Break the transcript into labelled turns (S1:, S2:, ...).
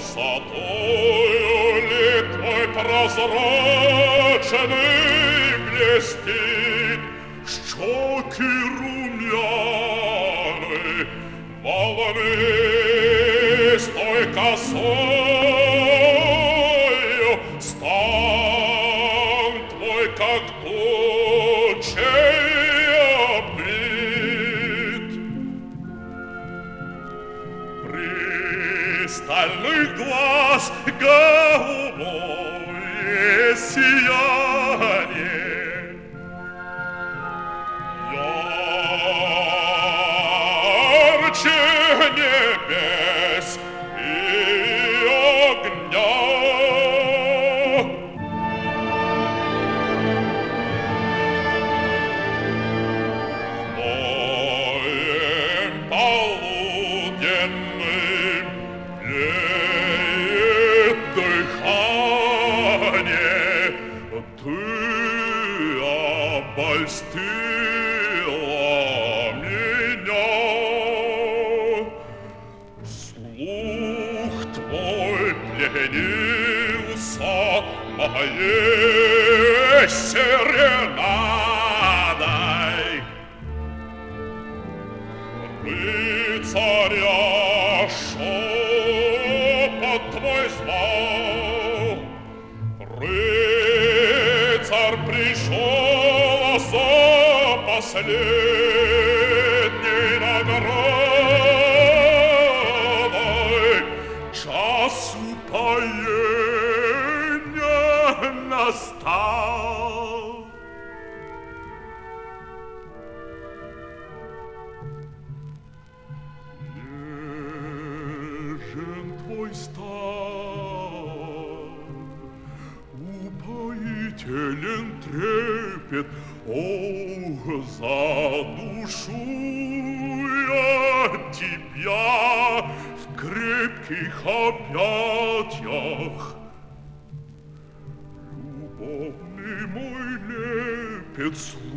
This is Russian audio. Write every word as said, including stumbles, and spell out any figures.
S1: красотою ли твой прозрачный блестит, щеки румяны, волнистой косою, стан твой, как тучей облит. Пристальный глаз голубое сияние, ярче небес и огня. Моим полуденным леет дыхание, ты обольстила меня. Слух твой пленился моей серенадой. Рыцаря шепот твой звал, рыцарь пришел за последней наградой. Час упоения настал. Нежен твой стан, упоителен трепет, о, за душу я тебя в крепких объятиях. Любовный мой лепет,